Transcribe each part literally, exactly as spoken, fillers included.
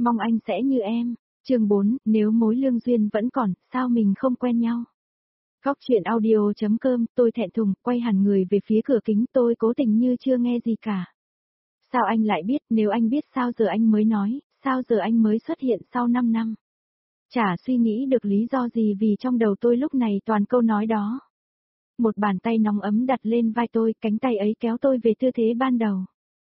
Mong anh sẽ như em. Chương bốn, nếu mối lương duyên vẫn còn, sao mình không quen nhau? Góc truyện audio.com, tôi thẹn thùng, quay hẳn người về phía cửa kính, tôi cố tình như chưa nghe gì cả. Sao anh lại biết, nếu anh biết sao giờ anh mới nói, sao giờ anh mới xuất hiện sau năm năm? Chả suy nghĩ được lý do gì vì trong đầu tôi lúc này toàn câu nói đó. Một bàn tay nóng ấm đặt lên vai tôi, cánh tay ấy kéo tôi về tư thế ban đầu.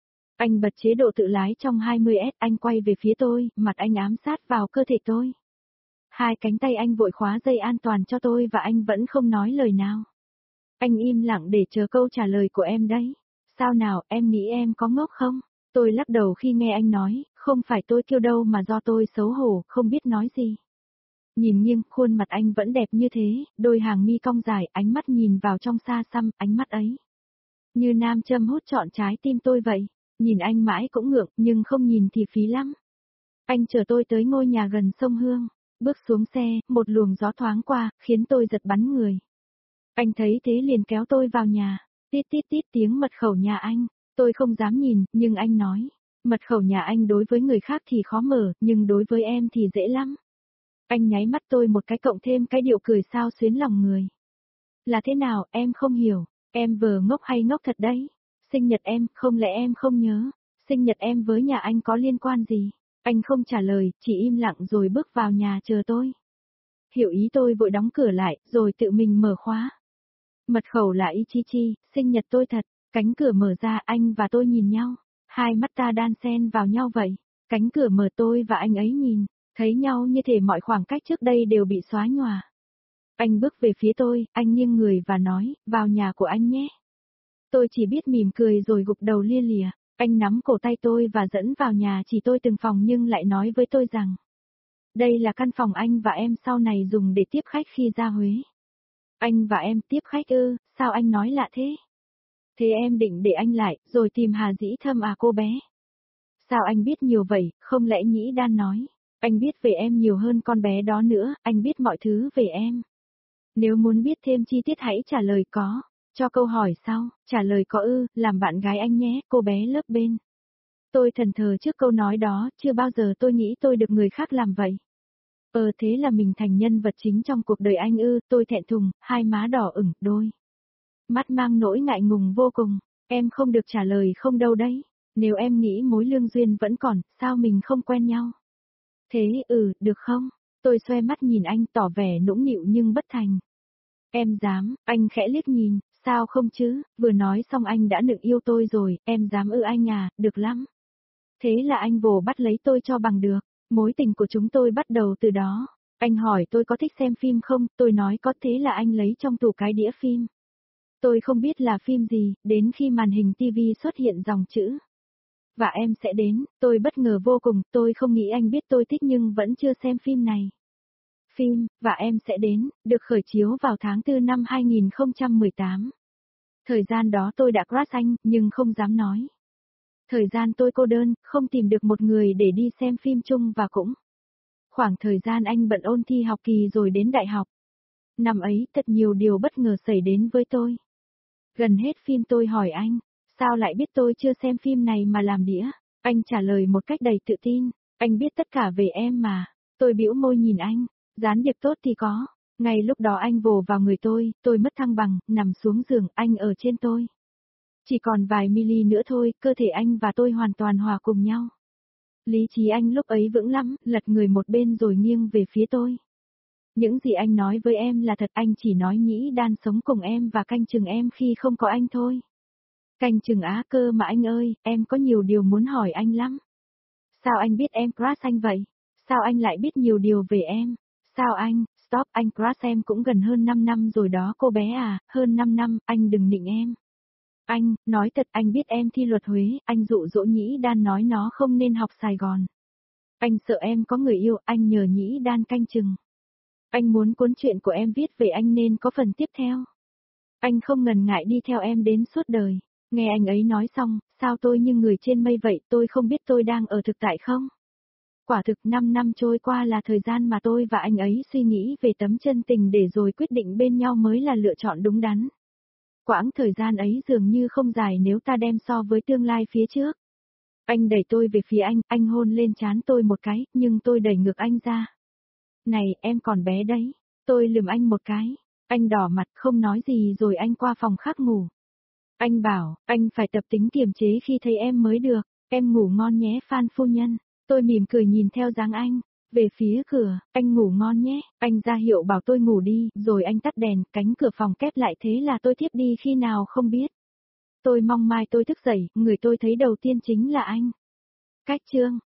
Anh bật chế độ tự lái trong hai mươi ét, anh quay về phía tôi, mặt anh ám sát vào cơ thể tôi. Hai cánh tay anh vội khóa dây an toàn cho tôi và anh vẫn không nói lời nào. Anh im lặng để chờ câu trả lời của em đấy. Sao nào, em nghĩ em có ngốc không? Tôi lắc đầu khi nghe anh nói, không phải tôi kiêu đâu mà do tôi xấu hổ, không biết nói gì. Nhìn nghiêng, khuôn mặt anh vẫn đẹp như thế, đôi hàng mi cong dài, ánh mắt nhìn vào trong xa xăm, ánh mắt ấy. Như nam châm hút trọn trái tim tôi vậy. Nhìn anh mãi cũng ngượng, nhưng không nhìn thì phí lắm. Anh chở tôi tới ngôi nhà gần sông Hương. Bước xuống xe, một luồng gió thoáng qua, khiến tôi giật bắn người. Anh thấy thế liền kéo tôi vào nhà. Tít tít tít tiếng mật khẩu nhà anh. Tôi không dám nhìn, nhưng anh nói. Mật khẩu nhà anh đối với người khác thì khó mở, nhưng đối với em thì dễ lắm. Anh nháy mắt tôi một cái cộng thêm cái điệu cười sao xuyến lòng người. Là thế nào, em không hiểu. Em vờ ngốc hay ngốc thật đấy. Sinh nhật em, không lẽ em không nhớ? Sinh nhật em với nhà anh có liên quan gì? Anh không trả lời, chỉ im lặng rồi bước vào nhà chờ tôi. Hiểu ý tôi vội đóng cửa lại, rồi tự mình mở khóa. Mật khẩu là y chi chi, sinh nhật tôi thật. Cánh cửa mở ra, anh và tôi nhìn nhau. Hai mắt ta đan xen vào nhau vậy. Cánh cửa mở, tôi và anh ấy nhìn, thấy nhau như thể mọi khoảng cách trước đây đều bị xóa nhòa. Anh bước về phía tôi, anh nghiêng người và nói, vào nhà của anh nhé. Tôi chỉ biết mỉm cười rồi gục đầu lia lịa. Anh nắm cổ tay tôi và dẫn vào nhà chỉ tôi từng phòng nhưng lại nói với tôi rằng. Đây là căn phòng anh và em sau này dùng để tiếp khách khi ra Huế. Anh và em tiếp khách ư, sao anh nói lạ thế? Thế em định để anh lại, rồi tìm Hà Dĩ Thâm à cô bé? Sao anh biết nhiều vậy, không lẽ Nhĩ Đan nói. Anh biết về em nhiều hơn con bé đó nữa, anh biết mọi thứ về em. Nếu muốn biết thêm chi tiết hãy trả lời có. Cho câu hỏi sau, trả lời có ư, làm bạn gái anh nhé, cô bé lớp bên. Tôi thẫn thờ trước câu nói đó, chưa bao giờ tôi nghĩ tôi được người khác làm vậy. Ờ thế là mình thành nhân vật chính trong cuộc đời anh ư, tôi thẹn thùng, hai má đỏ ửng, đôi mắt mang nỗi ngại ngùng vô cùng. Em không được trả lời không đâu đấy. Nếu em nghĩ mối lương duyên vẫn còn, sao mình không quen nhau? Thế ừ, được không? Tôi xoe mắt nhìn anh tỏ vẻ nũng nịu nhưng bất thành. Em dám, anh khẽ liếc nhìn. Sao không chứ, vừa nói xong anh đã nựng yêu tôi rồi, em dám ư anh à, được lắm. Thế là anh vồ bắt lấy tôi cho bằng được, mối tình của chúng tôi bắt đầu từ đó. Anh hỏi tôi có thích xem phim không, tôi nói có, thế là anh lấy trong tủ cái đĩa phim. Tôi không biết là phim gì, đến khi màn hình tivi xuất hiện dòng chữ. Và em sẽ đến, tôi bất ngờ vô cùng, tôi không nghĩ anh biết tôi thích nhưng vẫn chưa xem phim này. Phim, và em sẽ đến, được khởi chiếu vào tháng tư năm hai nghìn không trăm mười tám. Thời gian đó tôi đã crush anh, nhưng không dám nói. Thời gian tôi cô đơn, không tìm được một người để đi xem phim chung và cũng. Khoảng thời gian anh bận ôn thi học kỳ rồi đến đại học. Năm ấy, thật nhiều điều bất ngờ xảy đến với tôi. Gần hết phim tôi hỏi anh, sao lại biết tôi chưa xem phim này mà làm đĩa? Anh trả lời một cách đầy tự tin, anh biết tất cả về em mà. Tôi bĩu môi nhìn anh, gián điệp tốt thì có. Ngay lúc đó anh vồ vào người tôi, tôi mất thăng bằng, nằm xuống giường, anh ở trên tôi. Chỉ còn vài mili nữa thôi, cơ thể anh và tôi hoàn toàn hòa cùng nhau. Lý trí anh lúc ấy vững lắm, lật người một bên rồi nghiêng về phía tôi. Những gì anh nói với em là thật, anh chỉ nói Nhĩ Đan sống cùng em và canh chừng em khi không có anh thôi. Canh chừng á cơ mà anh ơi, em có nhiều điều muốn hỏi anh lắm. Sao anh biết em crush anh vậy? Sao anh lại biết nhiều điều về em? Sao anh, stop, anh crush em cũng gần hơn năm năm rồi đó cô bé à, hơn năm năm, anh đừng nịnh em. Anh, nói thật anh biết em thi luật Huế, anh dụ dỗ Nhĩ Đan nói nó không nên học Sài Gòn. Anh sợ em có người yêu, anh nhờ Nhĩ Đan canh chừng. Anh muốn cuốn truyện của em viết về anh nên có phần tiếp theo. Anh không ngần ngại đi theo em đến suốt đời. Nghe anh ấy nói xong, sao tôi như người trên mây vậy, tôi không biết tôi đang ở thực tại không? Quả thực năm năm trôi qua là thời gian mà tôi và anh ấy suy nghĩ về tấm chân tình để rồi quyết định bên nhau mới là lựa chọn đúng đắn. Quãng thời gian ấy dường như không dài nếu ta đem so với tương lai phía trước. Anh đẩy tôi về phía anh, anh hôn lên trán tôi một cái, nhưng tôi đẩy ngược anh ra. Này, em còn bé đấy. Tôi lườm anh một cái. Anh đỏ mặt không nói gì rồi anh qua phòng khác ngủ. Anh bảo, anh phải tập tính kiềm chế khi thấy em mới được. Em ngủ ngon nhé Phan phu nhân. Tôi mỉm cười nhìn theo dáng anh. Về phía cửa, anh ngủ ngon nhé. Anh ra hiệu bảo tôi ngủ đi, rồi anh tắt đèn, cánh cửa phòng khép lại thế là tôi thiếp đi khi nào không biết. Tôi mong mai tôi thức dậy, người tôi thấy đầu tiên chính là anh. Cách chương